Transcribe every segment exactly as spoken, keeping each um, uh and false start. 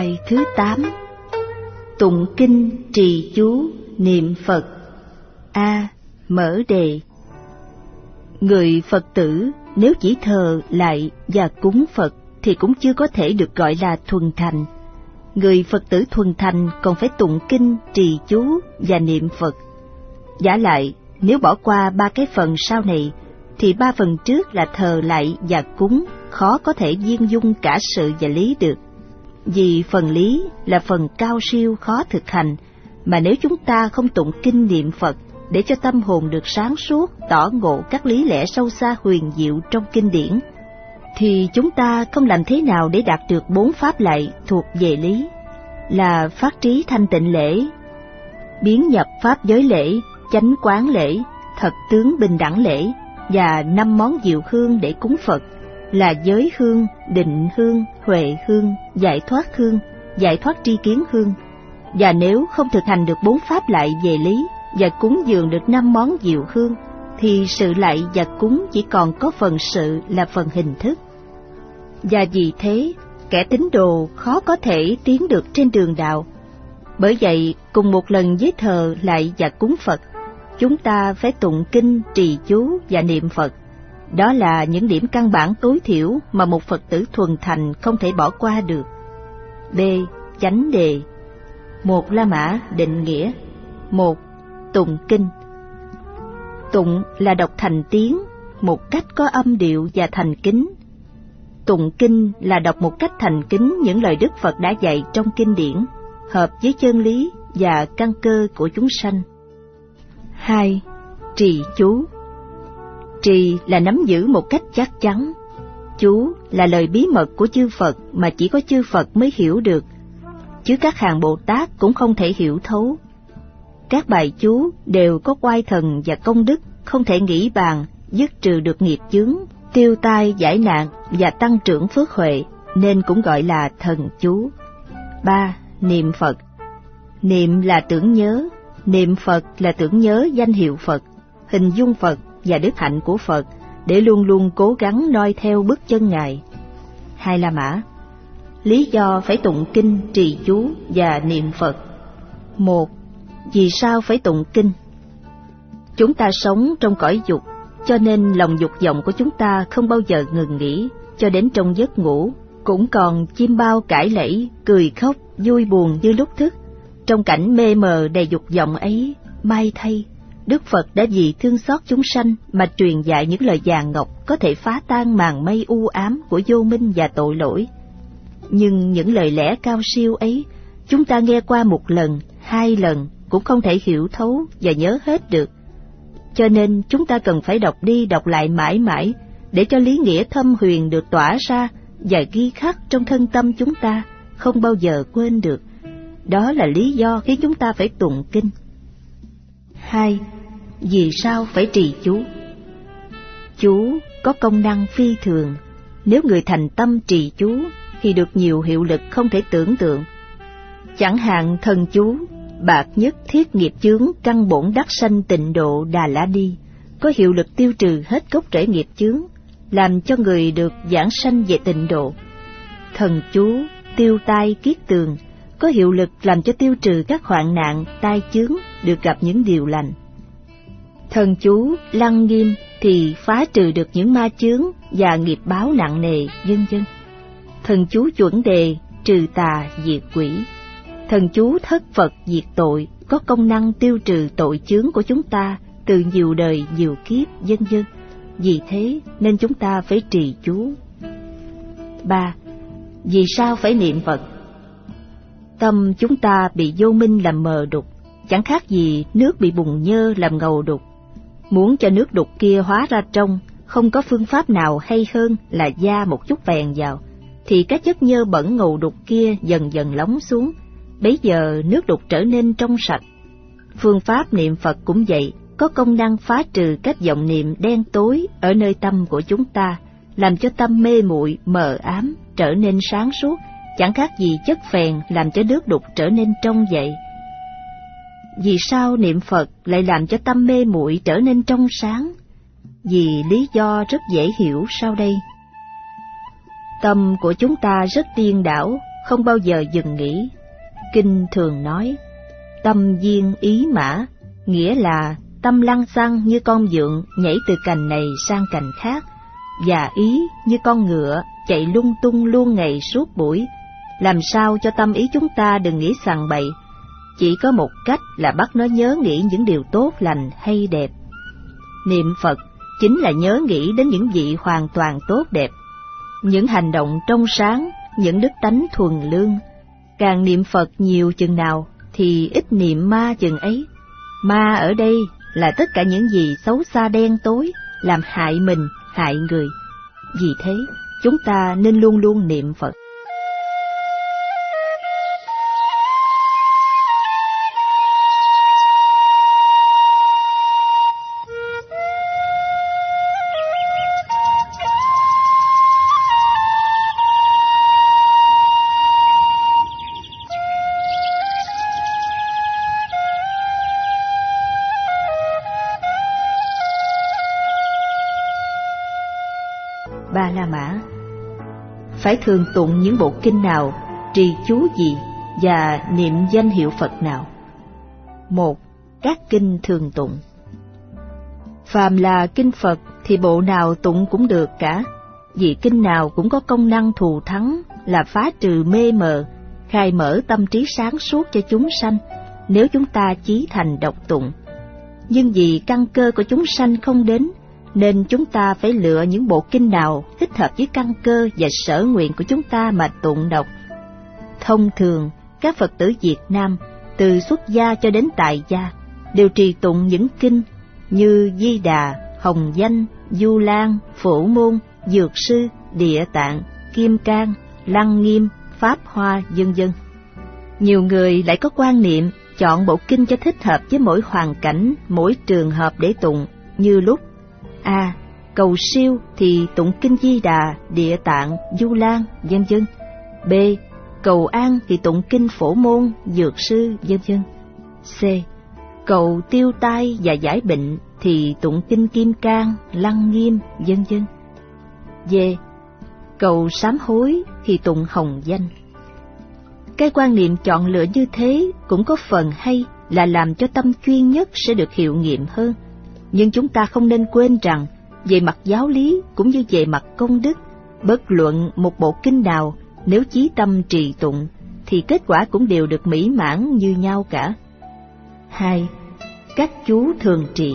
Bài thứ tám. Tụng kinh trì chú niệm Phật. A. Mở đề. Người Phật tử nếu chỉ thờ lại và cúng Phật thì cũng chưa có thể được gọi là thuần thành. Người Phật tử thuần thành còn phải tụng kinh trì chú và niệm Phật. Vả lại, nếu bỏ qua ba cái phần sau này thì ba phần trước là thờ lại và cúng khó có thể viên dung cả sự và lý được. Vì phần lý là phần cao siêu khó thực hành, mà nếu chúng ta không tụng kinh niệm Phật để cho tâm hồn được sáng suốt, tỏ ngộ các lý lẽ sâu xa huyền diệu trong kinh điển, thì chúng ta không làm thế nào để đạt được bốn pháp lại thuộc về lý, là phát trí thanh tịnh lễ, biến nhập pháp giới lễ, chánh quán lễ, thật tướng bình đẳng lễ, và năm món diệu hương để cúng Phật, là giới hương, định hương, huệ hương, giải thoát hương, giải thoát tri kiến hương. Và nếu không thực hành được bốn pháp lại về lý và cúng dường được năm món diệu hương, thì sự lại và cúng chỉ còn có phần sự là phần hình thức. Và vì thế, kẻ tín đồ khó có thể tiến được trên đường đạo. Bởi vậy, cùng một lần với thờ lại và cúng Phật, chúng ta phải tụng kinh, trì chú và niệm Phật. Đó là những điểm căn bản tối thiểu mà một Phật tử thuần thành không thể bỏ qua được. B. Chánh đề. Một La Mã định nghĩa. Một. Tụng kinh. Tụng là đọc thành tiếng, một cách có âm điệu và thành kính. Tụng kinh là đọc một cách thành kính những lời Đức Phật đã dạy trong kinh điển, hợp với chân lý và căn cơ của chúng sanh. Hai. Trì chú. Trì là nắm giữ một cách chắc chắn. Chú là lời bí mật của chư Phật mà chỉ có chư Phật mới hiểu được, chứ các hàng Bồ Tát cũng không thể hiểu thấu. Các bài chú đều có oai thần và công đức không thể nghĩ bàn, dứt trừ được nghiệp chướng, tiêu tai giải nạn và tăng trưởng phước huệ, nên cũng gọi là thần chú. Ba. Niệm Phật. Niệm là tưởng nhớ, niệm Phật là tưởng nhớ danh hiệu Phật, hình dung Phật và đức hạnh của Phật, để luôn luôn cố gắng noi theo bước chân Ngài. Hai La Mã. Lý do phải tụng kinh, trì chú và niệm Phật. Một. Vì sao phải tụng kinh? Chúng ta sống trong cõi dục, cho nên lòng dục vọng của chúng ta không bao giờ ngừng nghỉ, cho đến trong giấc ngủ cũng còn chim bao cãi lẫy, cười khóc, vui buồn như lúc thức. Trong cảnh mê mờ đầy dục vọng ấy, may thay, Đức Phật đã vì thương xót chúng sanh mà truyền dạy những lời vàng ngọc có thể phá tan màn mây u ám của vô minh và tội lỗi. Nhưng những lời lẽ cao siêu ấy, chúng ta nghe qua một lần, hai lần cũng không thể hiểu thấu và nhớ hết được. Cho nên chúng ta cần phải đọc đi đọc lại mãi mãi, để cho lý nghĩa thâm huyền được tỏa ra và ghi khắc trong thân tâm chúng ta, không bao giờ quên được. Đó là lý do khiến chúng ta phải tụng kinh. Hai. Vì sao phải trì chú? Chú có công năng phi thường. Nếu người thành tâm trì chú thì được nhiều hiệu lực không thể tưởng tượng. Chẳng hạn thần chú bạc nhất thiết nghiệp chướng căn bổn đắc sanh tịnh độ Đà La Ni có hiệu lực tiêu trừ hết gốc rễ nghiệp chướng, làm cho người được giảng sanh về tịnh độ. Thần chú tiêu tai kiết tường có hiệu lực làm cho tiêu trừ các hoạn nạn, tai chướng, được gặp những điều lành. Thần chú lăng nghiêm thì phá trừ được những ma chướng và nghiệp báo nặng nề, vân vân. Thần chú chuẩn đề trừ tà diệt quỷ. Thần chú thất Phật diệt tội có công năng tiêu trừ tội chướng của chúng ta từ nhiều đời nhiều kiếp, vân vân. Vì thế nên chúng ta phải trì chú. Ba. Vì sao phải niệm Phật? Tâm chúng ta bị vô minh làm mờ đục, chẳng khác gì nước bị bùn nhơ làm ngầu đục. Muốn cho nước đục kia hóa ra trong, không có phương pháp nào hay hơn là gia một chút phèn vào, thì các chất nhơ bẩn ngầu đục kia dần dần lóng xuống, bấy giờ nước đục trở nên trong sạch. Phương pháp niệm Phật cũng vậy, có công năng phá trừ các vọng niệm đen tối ở nơi tâm của chúng ta, làm cho tâm mê muội mờ ám trở nên sáng suốt, chẳng khác gì chất phèn làm cho nước đục trở nên trong vậy. Vì sao niệm Phật lại làm cho tâm mê muội trở nên trong sáng? Vì lý do rất dễ hiểu sau đây. Tâm của chúng ta rất điên đảo, không bao giờ dừng nghỉ. Kinh thường nói, tâm viên ý mã, nghĩa là tâm lăng xăng như con vượn nhảy từ cành này sang cành khác, và ý như con ngựa chạy lung tung luôn ngày suốt buổi. Làm sao cho tâm ý chúng ta đừng nghĩ sằng bậy, chỉ có một cách là bắt nó nhớ nghĩ những điều tốt lành hay đẹp. Niệm Phật chính là nhớ nghĩ đến những vị hoàn toàn tốt đẹp, những hành động trong sáng, những đức tánh thuần lương. Càng niệm Phật nhiều chừng nào thì ít niệm ma chừng ấy. Ma ở đây là tất cả những gì xấu xa đen tối, làm hại mình, hại người. Vì thế, chúng ta nên luôn luôn niệm Phật. Ba La Mã phải thường tụng những bộ kinh nào, trì chú gì và niệm danh hiệu Phật nào? Một. Các kinh thường tụng. Phàm là kinh Phật thì bộ nào tụng cũng được cả, vì kinh nào cũng có công năng thù thắng là phá trừ mê mờ, khai mở tâm trí sáng suốt cho chúng sanh, nếu chúng ta chí thành đọc tụng. Nhưng vì căn cơ của chúng sanh không đến, nên chúng ta phải lựa những bộ kinh nào thích hợp với căn cơ và sở nguyện của chúng ta mà tụng đọc. Thông thường, các Phật tử Việt Nam, từ xuất gia cho đến tại gia, đều trì tụng những kinh như Di Đà, Hồng Danh, Du Lan, Phổ Môn, Dược Sư, Địa Tạng, Kim Cang, Lăng Nghiêm, Pháp Hoa, vân vân. Nhiều người lại có quan niệm chọn bộ kinh cho thích hợp với mỗi hoàn cảnh, mỗi trường hợp để tụng, như lúc A. Cầu siêu thì tụng kinh Di Đà, Địa Tạng, Du Lan, vân vân. B. Cầu an thì tụng kinh Phổ Môn, Dược Sư, vân vân. C. Cầu tiêu tai và giải bệnh thì tụng kinh Kim Cang, Lăng Nghiêm, vân vân. D. Cầu sám hối thì tụng Hồng Danh. Cái quan niệm chọn lựa như thế cũng có phần hay là làm cho tâm chuyên nhất sẽ được hiệu nghiệm hơn. Nhưng chúng ta không nên quên rằng, về mặt giáo lý cũng như về mặt công đức, bất luận một bộ kinh nào, nếu chí tâm trì tụng, thì kết quả cũng đều được mỹ mãn như nhau cả. Hai. Các chú thường trì.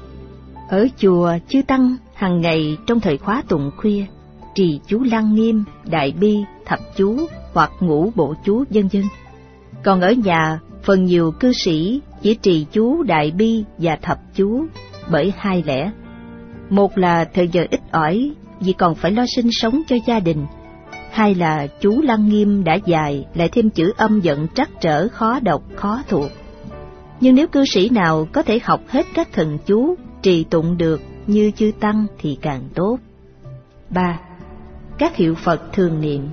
Ở chùa, chư tăng hàng ngày trong thời khóa tụng khuya, trì chú Lăng Nghiêm, Đại Bi, Thập chú hoặc Ngũ Bộ chú vân vân. Còn ở nhà, phần nhiều cư sĩ chỉ trì chú Đại Bi và Thập chú bởi hai lẽ. Một là thời giờ ít ỏi vì còn phải lo sinh sống cho gia đình. Hai là chú Lăng Nghiêm đã dài, lại thêm chữ âm vận trắc trở khó đọc, khó thuộc. Nhưng nếu cư sĩ nào có thể học hết các thần chú, trì tụng được như chư tăng thì càng tốt. Ba. Các hiệu Phật thường niệm.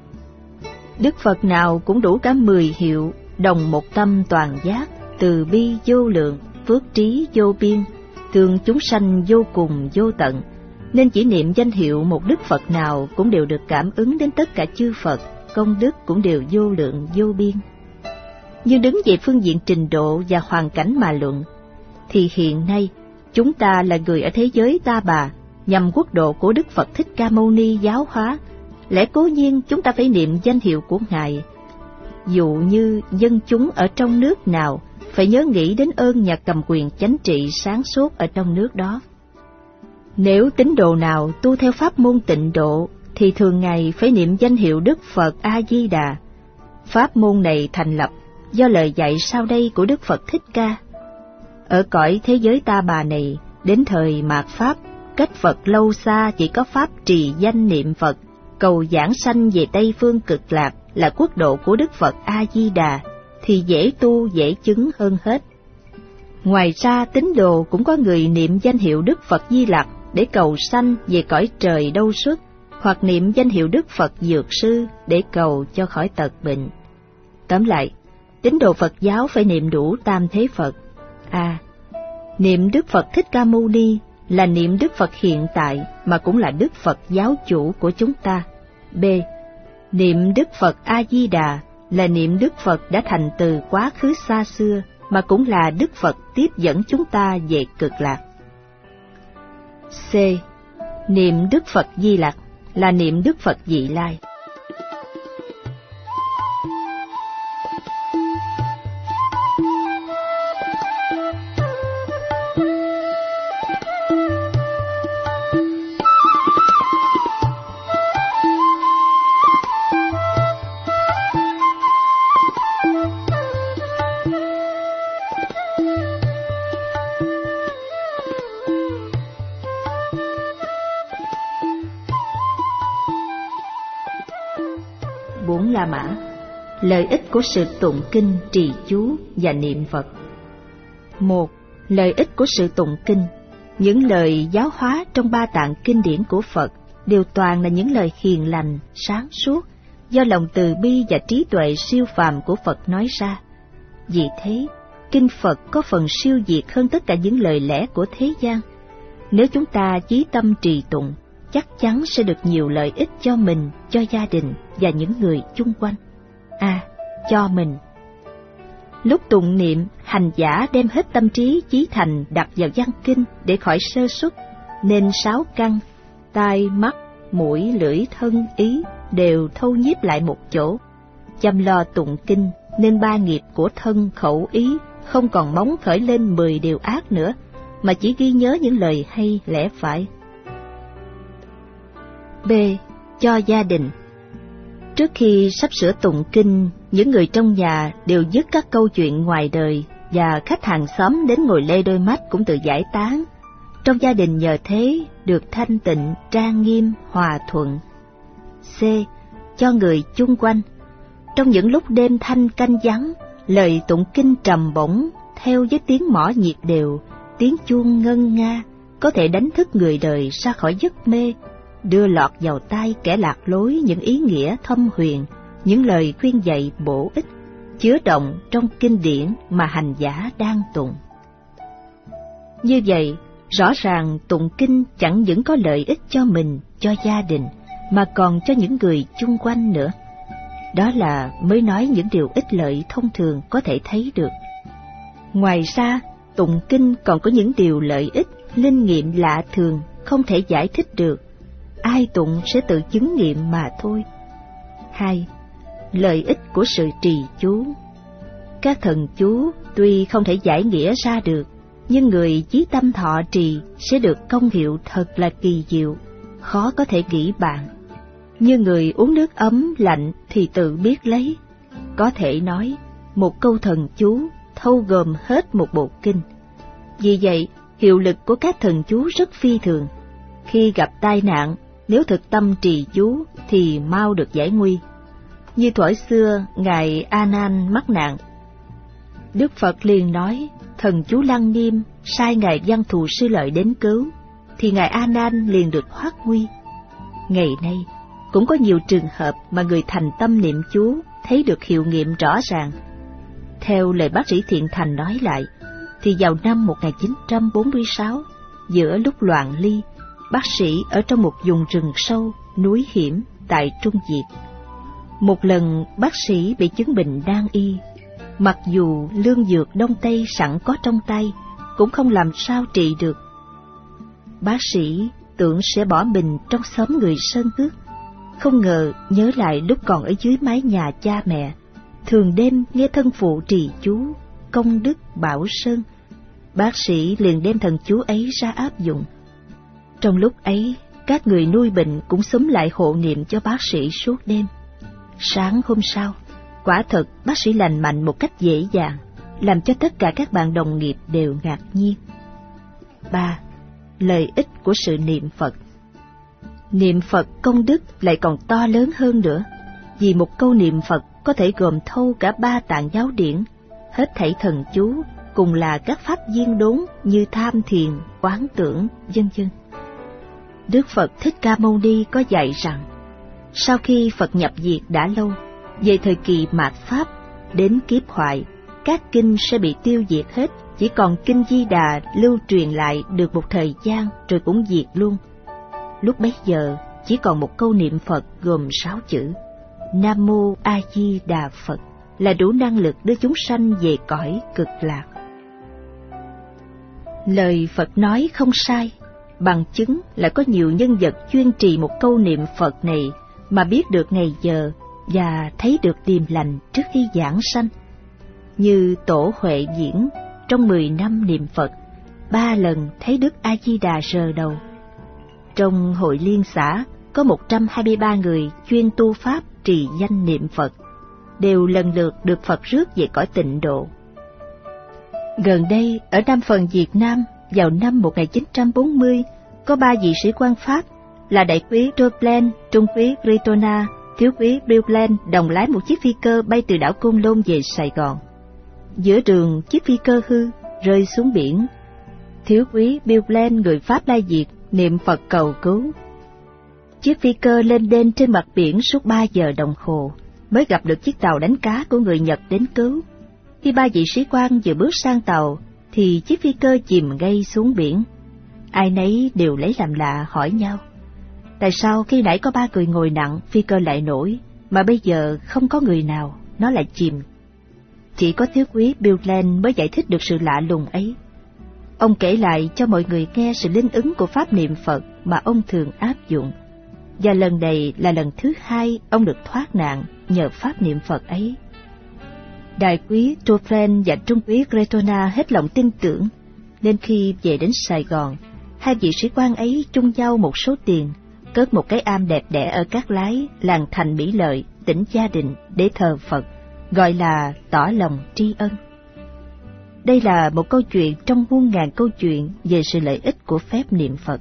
Đức Phật nào cũng đủ cả mười hiệu, đồng một tâm toàn giác, từ bi vô lượng, phước trí vô biên, thương chúng sanh vô cùng vô tận, nên chỉ niệm danh hiệu một Đức Phật nào cũng đều được cảm ứng đến tất cả chư Phật, công đức cũng đều vô lượng vô biên. Nhưng đứng về phương diện trình độ và hoàn cảnh mà luận, thì hiện nay chúng ta là người ở thế giới Ta Bà, nhằm quốc độ của Đức Phật Thích Ca Mâu Ni giáo hóa, lẽ cố nhiên chúng ta phải niệm danh hiệu của Ngài. Dụ như dân chúng ở trong nước nào phải nhớ nghĩ đến ơn nhà cầm quyền chánh trị sáng suốt ở trong nước đó. Nếu tín đồ nào tu theo pháp môn Tịnh Độ thì thường ngày phải niệm danh hiệu Đức Phật A Di Đà. Pháp môn này thành lập do lời dạy sau đây của Đức Phật Thích Ca. Ở cõi thế giới Ta Bà này, đến thời mạt Pháp, cách Phật lâu xa chỉ có pháp trì danh niệm Phật, cầu giảng sanh về Tây Phương Cực Lạc là quốc độ của Đức Phật A Di Đà, thì dễ tu dễ chứng hơn hết. Ngoài ra, tín đồ cũng có người niệm danh hiệu Đức Phật Di Lặc để cầu sanh về cõi trời đâu xuất, hoặc niệm danh hiệu Đức Phật Dược Sư để cầu cho khỏi tật bệnh. Tóm lại, tín đồ Phật giáo phải niệm đủ tam thế Phật. A. Niệm Đức Phật Thích Ca Mâu Ni là niệm Đức Phật hiện tại mà cũng là Đức Phật giáo chủ của chúng ta. B. Niệm Đức Phật A-di-đà là niệm Đức Phật đã thành từ quá khứ xa xưa, mà cũng là Đức Phật tiếp dẫn chúng ta về cực lạc. C. Niệm Đức Phật Di Lặc là niệm Đức Phật Vị Lai. Bốn La Mã. Lợi ích của sự tụng kinh, trì chú và niệm Phật. Một. Lợi ích của sự tụng kinh. Những lời giáo hóa trong ba tạng kinh điển của Phật đều toàn là những lời hiền lành, sáng suốt, do lòng từ bi và trí tuệ siêu phàm của Phật nói ra. Vì thế, kinh Phật có phần siêu việt hơn tất cả những lời lẽ của thế gian. Nếu chúng ta chí tâm trì tụng, chắc chắn sẽ được nhiều lợi ích cho mình, cho gia đình và những người chung quanh. A. À, cho mình. Lúc tụng niệm, hành giả đem hết tâm trí chí thành đặt vào văn kinh để khỏi sơ suất, nên sáu căn, tai, mắt, mũi, lưỡi, thân, ý đều thâu nhiếp lại một chỗ. Chăm lo tụng kinh nên ba nghiệp của thân, khẩu, ý không còn móng khởi lên mười điều ác nữa, mà chỉ ghi nhớ những lời hay lẽ phải. B. Cho gia đình. Trước khi sắp sửa tụng kinh, những người trong nhà đều dứt các câu chuyện ngoài đời, và khách hàng xóm đến ngồi lê đôi mắt cũng tự giải tán. Trong gia đình nhờ thế được thanh tịnh, trang nghiêm, hòa thuận. C. Cho người chung quanh. Trong những lúc đêm thanh canh vắng, lời tụng kinh trầm bổng theo với tiếng mõ nhịp đều, tiếng chuông ngân nga có thể đánh thức người đời ra khỏi giấc mê, đưa lọt vào tai kẻ lạc lối những ý nghĩa thâm huyền, những lời khuyên dạy bổ ích, chứa đọng trong kinh điển mà hành giả đang tụng. Như vậy, rõ ràng tụng kinh chẳng những có lợi ích cho mình, cho gia đình, mà còn cho những người chung quanh nữa. Đó là mới nói những điều ích lợi thông thường có thể thấy được. Ngoài ra, tụng kinh còn có những điều lợi ích, linh nghiệm lạ thường, không thể giải thích được. Ai tụng sẽ tự chứng nghiệm mà thôi. Hai. Lợi ích của sự trì chú. Các thần chú tuy không thể giải nghĩa ra được, nhưng người chí tâm thọ trì sẽ được công hiệu thật là kỳ diệu, khó có thể nghĩ bàn. Như người uống nước ấm lạnh thì tự biết lấy. Có thể nói, một câu thần chú thâu gồm hết một bộ kinh. Vì vậy, hiệu lực của các thần chú rất phi thường. Khi gặp tai nạn, nếu thực tâm trì chú thì mau được giải nguy. Như thuở xưa, Ngài A Nan mắc nạn, Đức Phật liền nói thần chú Lăng Nghiêm, sai Ngài Văn Thù Sư Lợi đến cứu, thì Ngài A Nan liền được thoát nguy. Ngày nay, cũng có nhiều trường hợp mà người thành tâm niệm chú thấy được hiệu nghiệm rõ ràng. Theo lời bác sĩ Thiện Thành nói lại, thì vào năm một nghìn chín trăm bốn mươi sáu, giữa lúc loạn ly, bác sĩ ở trong một vùng rừng sâu, núi hiểm tại Trung Việt. Một lần bác sĩ bị chứng bệnh nan y, mặc dù lương dược Đông Tây sẵn có trong tay, cũng không làm sao trị được. Bác sĩ tưởng sẽ bỏ mình trong xóm người sơn cước, không ngờ nhớ lại lúc còn ở dưới mái nhà cha mẹ, thường đêm nghe thân phụ trì chú công đức bảo sơn. Bác sĩ liền đem thần chú ấy ra áp dụng. Trong lúc ấy, các người nuôi bệnh cũng xúm lại hộ niệm cho bác sĩ suốt đêm. Sáng hôm sau, quả thật bác sĩ lành mạnh một cách dễ dàng, làm cho tất cả các bạn đồng nghiệp đều ngạc nhiên. Ba. Lợi ích của sự niệm Phật. Niệm Phật công đức lại còn to lớn hơn nữa, vì một câu niệm Phật có thể gồm thâu cả ba tạng giáo điển, hết thảy thần chú, cùng là các pháp viên đốn như tham thiền, quán tưởng, vân vân. Đức Phật Thích Ca Mâu Ni có dạy rằng, sau khi Phật nhập diệt đã lâu, về thời kỳ mạt Pháp, đến kiếp hoại, các kinh sẽ bị tiêu diệt hết, chỉ còn kinh Di Đà lưu truyền lại được một thời gian rồi cũng diệt luôn. Lúc bấy giờ, chỉ còn một câu niệm Phật gồm sáu chữ: Nam Mô A Di Đà Phật là đủ năng lực đưa chúng sanh về cõi cực lạc. Lời Phật nói không sai, bằng chứng là có nhiều nhân vật chuyên trì một câu niệm Phật này mà biết được ngày giờ và thấy được điềm lành trước khi giảng sanh. Như Tổ Huệ Diễn, trong mười năm niệm Phật, ba lần thấy Đức A Di Đà rờ đầu. Trong hội liên xã có một trăm hai mươi ba người chuyên tu pháp trì danh niệm Phật, đều lần lượt được Phật rước về cõi tịnh độ. Gần đây, ở Nam Phần Việt Nam, vào năm một nghìn chín trăm bốn mươi, có ba vị sĩ quan Pháp là đại quý Roblen, trung quý Gritona, thiếu quý Brillen đồng lái một chiếc phi cơ bay từ đảo Côn Lôn về Sài Gòn. Giữa đường, chiếc phi cơ hư, rơi xuống biển. Thiếu quý Brillen, người Pháp lai Việt, niệm Phật cầu cứu. Chiếc phi cơ lên đên trên mặt biển suốt ba giờ đồng hồ, mới gặp được chiếc tàu đánh cá của người Nhật đến cứu. Khi ba vị sĩ quan vừa bước sang tàu, thì chiếc phi cơ chìm ngay xuống biển. Ai nấy đều lấy làm lạ hỏi nhau, tại sao khi nãy có ba người ngồi nặng phi cơ lại nổi, mà bây giờ không có người nào, nó lại chìm. Chỉ có thiếu quý Brillen mới giải thích được sự lạ lùng ấy. Ông kể lại cho mọi người nghe sự linh ứng của pháp niệm Phật mà ông thường áp dụng, và lần này là lần thứ hai ông được thoát nạn nhờ pháp niệm Phật ấy. Đại quý Tofren và trung quý Gretona hết lòng tin tưởng, nên khi về đến Sài Gòn, hai vị sĩ quan ấy chung nhau một số tiền, cất một cái am đẹp đẽ ở Cát Lái, làng Thành Mỹ Lợi, tỉnh Gia Định để thờ Phật, gọi là tỏ lòng tri ân. Đây là một câu chuyện trong muôn ngàn câu chuyện về sự lợi ích của phép niệm Phật.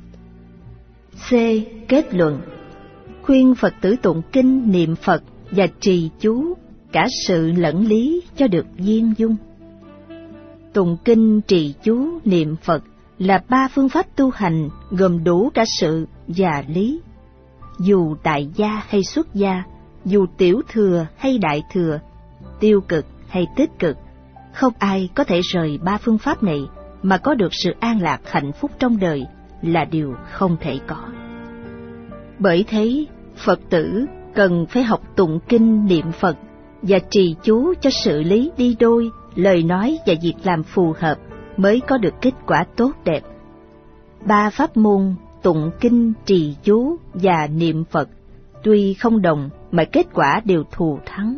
C. Kết luận: khuyên Phật tử tụng kinh niệm Phật và trì chú cả sự lẫn lý cho được viên dung. Tụng kinh, trì chú, niệm Phật là ba phương pháp tu hành gồm đủ cả sự và lý. Dù tại gia hay xuất gia, dù tiểu thừa hay đại thừa, tiêu cực hay tích cực, không ai có thể rời ba phương pháp này mà có được sự an lạc hạnh phúc trong đời là điều không thể có. Bởi thế, Phật tử cần phải học tụng kinh niệm Phật và trì chú cho sự lý đi đôi, lời nói và việc làm phù hợp mới có được kết quả tốt đẹp. Ba pháp môn tụng kinh, trì chú và niệm Phật tuy không đồng mà kết quả đều thù thắng.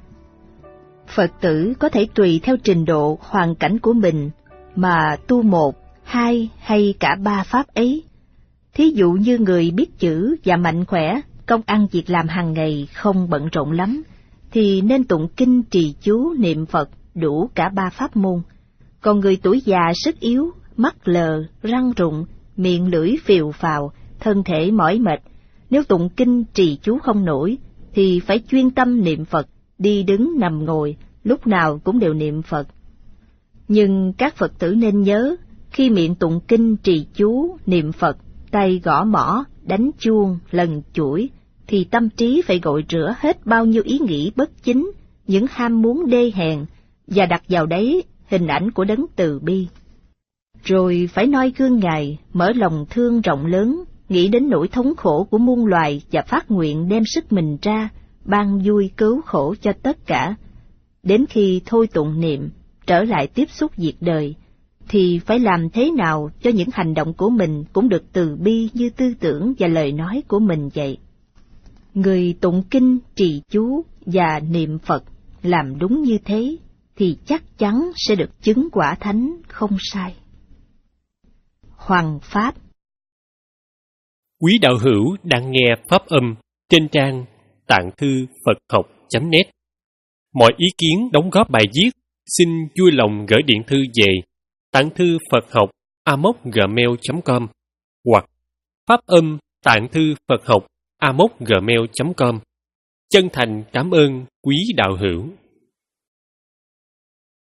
Phật tử có thể tùy theo trình độ, hoàn cảnh của mình mà tu một, hai hay cả ba pháp ấy. Thí dụ như người biết chữ và mạnh khỏe, công ăn việc làm hàng ngày không bận rộn lắm, thì nên tụng kinh, trì chú, niệm Phật đủ cả ba pháp môn. Còn người tuổi già sức yếu, mắt lờ, răng rụng, miệng lưỡi phìu phào, thân thể mỏi mệt, nếu tụng kinh trì chú không nổi, thì phải chuyên tâm niệm Phật, đi đứng nằm ngồi, lúc nào cũng đều niệm Phật. Nhưng các Phật tử nên nhớ, khi miệng tụng kinh trì chú, niệm Phật, tay gõ mõ, đánh chuông, lần chuỗi, thì tâm trí phải gội rửa hết bao nhiêu ý nghĩ bất chính, những ham muốn đê hèn, và đặt vào đấy hình ảnh của đấng từ bi. Rồi phải noi gương Ngài, mở lòng thương rộng lớn, nghĩ đến nỗi thống khổ của muôn loài và phát nguyện đem sức mình ra, ban vui cứu khổ cho tất cả. Đến khi thôi tụng niệm, trở lại tiếp xúc việc đời, thì phải làm thế nào cho những hành động của mình cũng được từ bi như tư tưởng và lời nói của mình vậy. Người tụng kinh, trì chú và niệm Phật làm đúng như thế, thì chắc chắn sẽ được chứng quả thánh không sai. Hoằng Pháp. Quý đạo hữu đang nghe pháp âm trên trang tạng thư Phật học chấm net. Mọi ý kiến đóng góp bài viết xin vui lòng gửi điện thư về tạng thư Phật học a m o c gmail chấm com hoặc pháp âm tạng thư Phật học a m o c gmail chấm com. Chân thành cảm ơn quý đạo hữu.